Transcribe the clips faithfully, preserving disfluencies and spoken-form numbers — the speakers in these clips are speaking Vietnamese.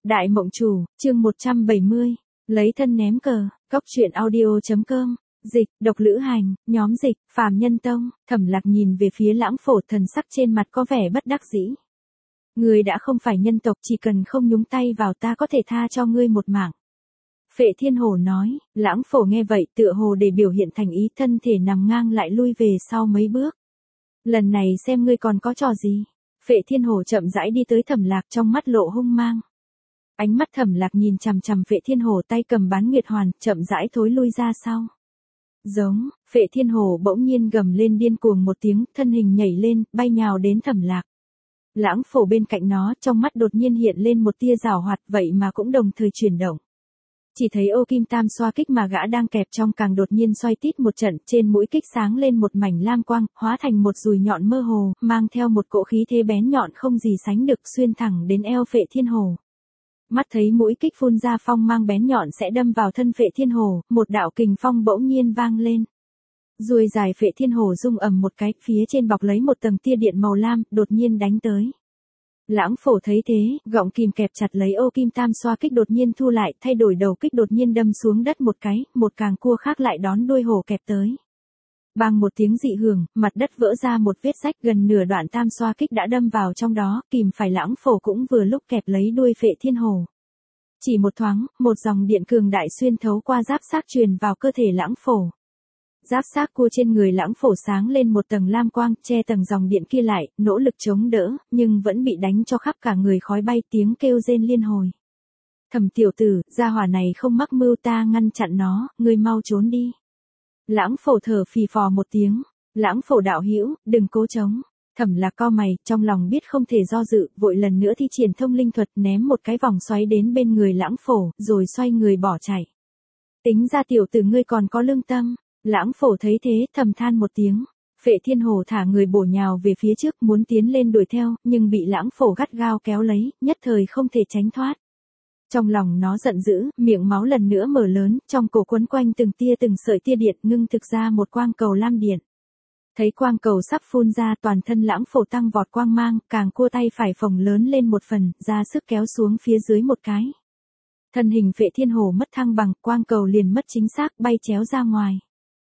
Đại mộng chủ, chương một trăm bảy mươi, lấy thân ném cờ, cóc truyện audio.com, dịch, độc lữ hành, nhóm dịch, phàm nhân tông, Thẩm Lạc nhìn về phía Lãng Phổ, thần sắc trên mặt có vẻ bất đắc dĩ. Ngươi đã không phải nhân tộc, chỉ cần không nhúng tay vào ta có thể tha cho ngươi một mạng. Phệ Thiên Hổ nói. Lãng Phổ nghe vậy tựa hồ để biểu hiện thành ý, thân thể nằm ngang lại lui về sau mấy bước. Lần này xem ngươi còn có trò gì. Phệ Thiên Hổ chậm rãi đi tới Thẩm Lạc, trong mắt lộ hung mang. Ánh mắt Thẩm Lạc nhìn chằm chằm Phệ Thiên Hổ, tay cầm bán nguyệt hoàn, chậm rãi thối lui ra sau. Giống, Phệ Thiên Hổ bỗng nhiên gầm lên điên cuồng một tiếng, thân hình nhảy lên, bay nhào đến Thẩm Lạc. Lãng Phổ bên cạnh nó, trong mắt đột nhiên hiện lên một tia giảo hoạt, vậy mà cũng đồng thời chuyển động. Chỉ thấy ô kim tam xoa kích mà gã đang kẹp trong càng đột nhiên xoay tít một trận, trên mũi kích sáng lên một mảnh lam quang, hóa thành một dùi nhọn mơ hồ, mang theo một cỗ khí thế bén nhọn không gì sánh được, xuyên thẳng đến eo Phệ Thiên Hổ. Mắt thấy mũi kích phun ra phong mang bén nhọn sẽ đâm vào thân Phệ Thiên Hổ, một đạo kình phong bỗng nhiên vang lên. Dùi dài Phệ Thiên Hổ rung ầm một cái, phía trên bọc lấy một tầng tia điện màu lam, đột nhiên đánh tới. Lãng Phổ thấy thế, gọng kìm kẹp chặt lấy ô kim tam xoa kích đột nhiên thu lại, thay đổi đầu kích đột nhiên đâm xuống đất một cái, một càng cua khác lại đón đuôi hổ kẹp tới. Bằng một tiếng dị hưởng, mặt đất vỡ ra một vết rách, gần nửa đoạn tam xoa kích đã đâm vào trong đó, kìm phải Lãng Phổ cũng vừa lúc kẹp lấy đuôi Phệ Thiên Hổ. Chỉ một thoáng, một dòng điện cường đại xuyên thấu qua giáp xác truyền vào cơ thể Lãng Phổ. Giáp xác cua trên người Lãng Phổ sáng lên một tầng lam quang, che tầng dòng điện kia lại, nỗ lực chống đỡ, nhưng vẫn bị đánh cho khắp cả người khói bay, tiếng kêu rên liên hồi. Thẩm tiểu tử, gia hỏa này không mắc mưu, ta ngăn chặn nó, ngươi mau trốn đi. Lãng Phổ thở phì phò một tiếng. Lãng Phổ đạo hữu, đừng cố chống. Thẩm Lạc cau mày, trong lòng biết không thể do dự, vội lần nữa thi triển thông linh thuật, ném một cái vòng xoáy đến bên người Lãng Phổ, rồi xoay người bỏ chạy. Tính ra tiểu tử ngươi còn có lương tâm. Lãng Phổ thấy thế, thầm than một tiếng. Phệ Thiên Hổ thả người bổ nhào về phía trước, muốn tiến lên đuổi theo, nhưng bị Lãng Phổ gắt gao kéo lấy, nhất thời không thể tránh thoát. Trong lòng nó giận dữ, miệng máu lần nữa mở lớn, trong cổ quấn quanh từng tia từng sợi tia điện, ngưng thực ra một quang cầu lam điện. Thấy quang cầu sắp phun ra, toàn thân Lãng Phổ tăng vọt quang mang, càng cua tay phải phồng lớn lên một phần, ra sức kéo xuống phía dưới một cái. Thân hình Phệ Thiên Hổ mất thăng bằng, quang cầu liền mất chính xác, bay chéo ra ngoài.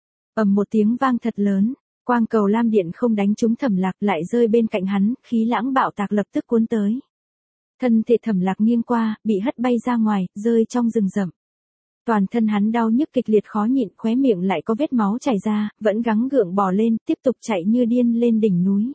Ầm một tiếng vang thật lớn, quang cầu lam điện không đánh trúng Thẩm Lạc, lại rơi bên cạnh hắn, khí lãng bạo tạc lập tức cuốn tới. Thân thể Thẩm Lạc nghiêng qua, bị hất bay ra ngoài, rơi trong rừng rậm. Toàn thân hắn đau nhức kịch liệt khó nhịn, khóe miệng lại có vết máu chảy ra, vẫn gắng gượng bò lên, tiếp tục chạy như điên lên đỉnh núi.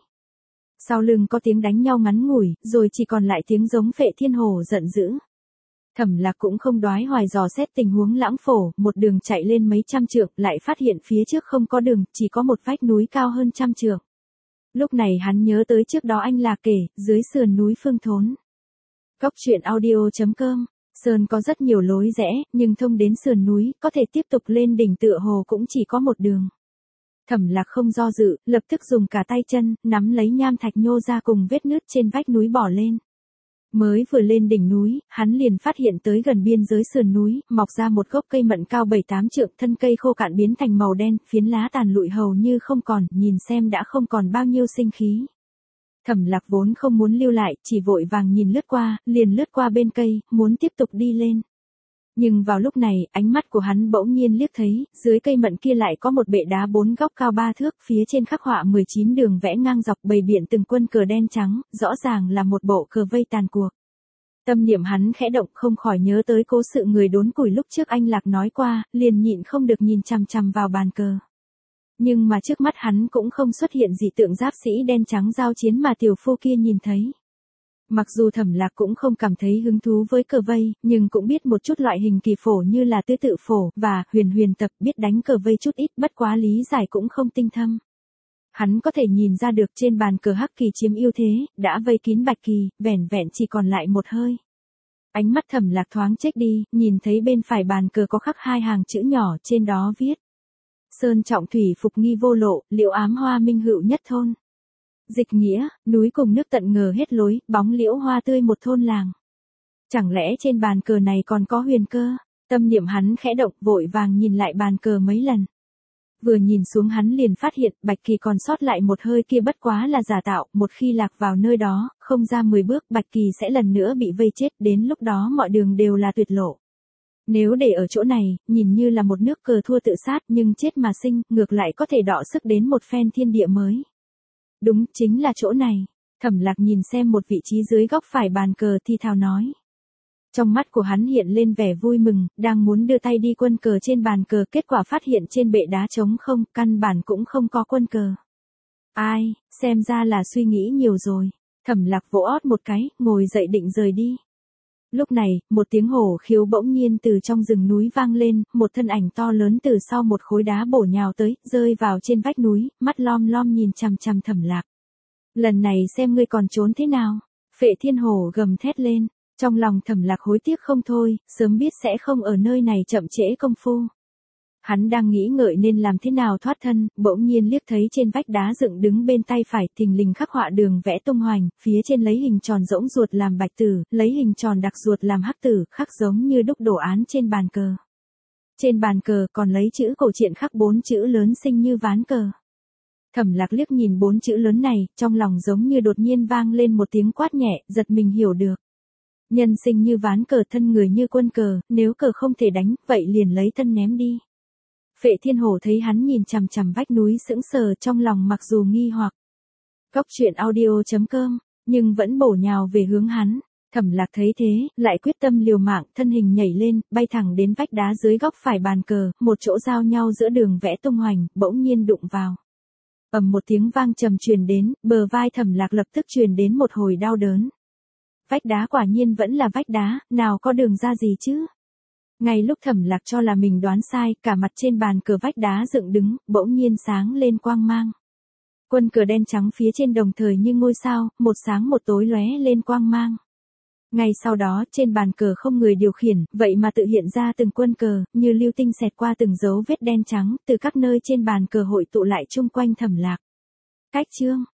Sau lưng có tiếng đánh nhau ngắn ngủi, rồi chỉ còn lại tiếng giống Phệ Thiên Hổ giận dữ. Thẩm Lạc cũng không đoái hoài dò xét tình huống Lãng Phổ, một đường chạy lên mấy trăm trượng, lại phát hiện phía trước không có đường, chỉ có một vách núi cao hơn trăm trượng. Lúc này hắn nhớ tới trước đó anh Lạc kể, dưới sườn núi Phương Thốn. Cóc truyện audio.com, sơn có rất nhiều lối rẽ, nhưng thông đến sườn núi, có thể tiếp tục lên đỉnh tựa hồ cũng chỉ có một đường. Thẩm Lạc không do dự, lập tức dùng cả tay chân, nắm lấy nham thạch nhô ra cùng vết nứt trên vách núi bỏ lên. Mới vừa lên đỉnh núi, hắn liền phát hiện tới gần biên giới sườn núi, mọc ra một gốc cây mận cao bảy tám trượng, thân cây khô cạn biến thành màu đen, phiến lá tàn lụi hầu như không còn, nhìn xem đã không còn bao nhiêu sinh khí. Thẩm Lạc vốn không muốn lưu lại, chỉ vội vàng nhìn lướt qua, liền lướt qua bên cây, muốn tiếp tục đi lên. Nhưng vào lúc này, ánh mắt của hắn bỗng nhiên liếc thấy, dưới cây mận kia lại có một bệ đá bốn góc cao ba thước, phía trên khắc họa mười chín đường vẽ ngang dọc bày biện từng quân cờ đen trắng, rõ ràng là một bộ cờ vây tàn cuộc. Tâm niệm hắn khẽ động, không khỏi nhớ tới cố sự người đốn củi lúc trước anh Lạc nói qua, liền nhịn không được nhìn chằm chằm vào bàn cờ. Nhưng mà trước mắt hắn cũng không xuất hiện dị tượng giáp sĩ đen trắng giao chiến mà tiểu phu kia nhìn thấy. Mặc dù Thẩm Lạc cũng không cảm thấy hứng thú với cờ vây, nhưng cũng biết một chút loại hình kỳ phổ như là tứ tự phổ, và huyền huyền tập, biết đánh cờ vây chút ít, bất quá lý giải cũng không tinh thâm. Hắn có thể nhìn ra được trên bàn cờ hắc kỳ chiếm ưu thế, đã vây kín bạch kỳ, vẻn vẹn chỉ còn lại một hơi. Ánh mắt Thẩm Lạc thoáng chếch đi, nhìn thấy bên phải bàn cờ có khắc hai hàng chữ nhỏ, trên đó viết: Sơn trọng thủy phục nghi vô lộ, liễu ám hoa minh hữu nhất thôn. Dịch nghĩa, núi cùng nước tận ngờ hết lối, bóng liễu hoa tươi một thôn làng. Chẳng lẽ trên bàn cờ này còn có huyền cơ? Tâm niệm hắn khẽ động, vội vàng nhìn lại bàn cờ mấy lần. Vừa nhìn xuống hắn liền phát hiện Bạch Kỳ còn sót lại một hơi kia bất quá là giả tạo, một khi lạc vào nơi đó, không ra mười bước Bạch Kỳ sẽ lần nữa bị vây chết, đến lúc đó mọi đường đều là tuyệt lộ. Nếu để ở chỗ này, nhìn như là một nước cờ thua tự sát nhưng chết mà sinh, ngược lại có thể đọ sức đến một phen thiên địa mới. Đúng, chính là chỗ này. Thẩm Lạc nhìn xem một vị trí dưới góc phải bàn cờ thì thào nói. Trong mắt của hắn hiện lên vẻ vui mừng, đang muốn đưa tay đi quân cờ trên bàn cờ, kết quả phát hiện trên bệ đá trống không, căn bản cũng không có quân cờ. Ai, xem ra là suy nghĩ nhiều rồi. Thẩm Lạc vỗ ót một cái, ngồi dậy định rời đi. Lúc này, một tiếng hổ khiếu bỗng nhiên từ trong rừng núi vang lên, một thân ảnh to lớn từ sau một khối đá bổ nhào tới, rơi vào trên vách núi, mắt lom lom nhìn chằm chằm Thẩm Lạc. Lần này xem ngươi còn trốn thế nào. Phệ Thiên Hổ gầm thét lên, trong lòng Thẩm Lạc hối tiếc không thôi, sớm biết sẽ không ở nơi này chậm trễ công phu. Hắn đang nghĩ ngợi nên làm thế nào thoát thân, bỗng nhiên liếc thấy trên vách đá dựng đứng bên tay phải thình lình khắc họa đường vẽ tung hoành, phía trên lấy hình tròn rỗng ruột làm bạch tử, lấy hình tròn đặc ruột làm hắc tử, khắc giống như đúc đồ án trên bàn cờ. Trên bàn cờ còn lấy chữ cổ truyện khắc bốn chữ lớn sinh như ván cờ. Thẩm Lạc liếc nhìn bốn chữ lớn này, trong lòng giống như đột nhiên vang lên một tiếng quát nhẹ, giật mình hiểu được. Nhân sinh như ván cờ, thân người như quân cờ, nếu cờ không thể đánh, vậy liền lấy thân ném đi. Phệ Thiên Hổ thấy hắn nhìn chằm chằm vách núi sững sờ, trong lòng mặc dù nghi hoặc. Góc truyện audio chấm com, nhưng vẫn bổ nhào về hướng hắn. Thẩm Lạc thấy thế, lại quyết tâm liều mạng, thân hình nhảy lên, bay thẳng đến vách đá dưới góc phải bàn cờ, một chỗ giao nhau giữa đường vẽ tung hoành, bỗng nhiên đụng vào. Ầm một tiếng vang trầm truyền đến, bờ vai Thẩm Lạc lập tức truyền đến một hồi đau đớn. Vách đá quả nhiên vẫn là vách đá, nào có đường ra gì chứ? Ngay lúc Thẩm Lạc cho là mình đoán sai, cả mặt trên bàn cờ vách đá dựng đứng, bỗng nhiên sáng lên quang mang. Quân cờ đen trắng phía trên đồng thời như ngôi sao, một sáng một tối lóe lên quang mang. Ngay sau đó, trên bàn cờ không người điều khiển, vậy mà tự hiện ra từng quân cờ, như lưu tinh xẹt qua từng dấu vết đen trắng, từ các nơi trên bàn cờ hội tụ lại chung quanh Thẩm Lạc. Cách chương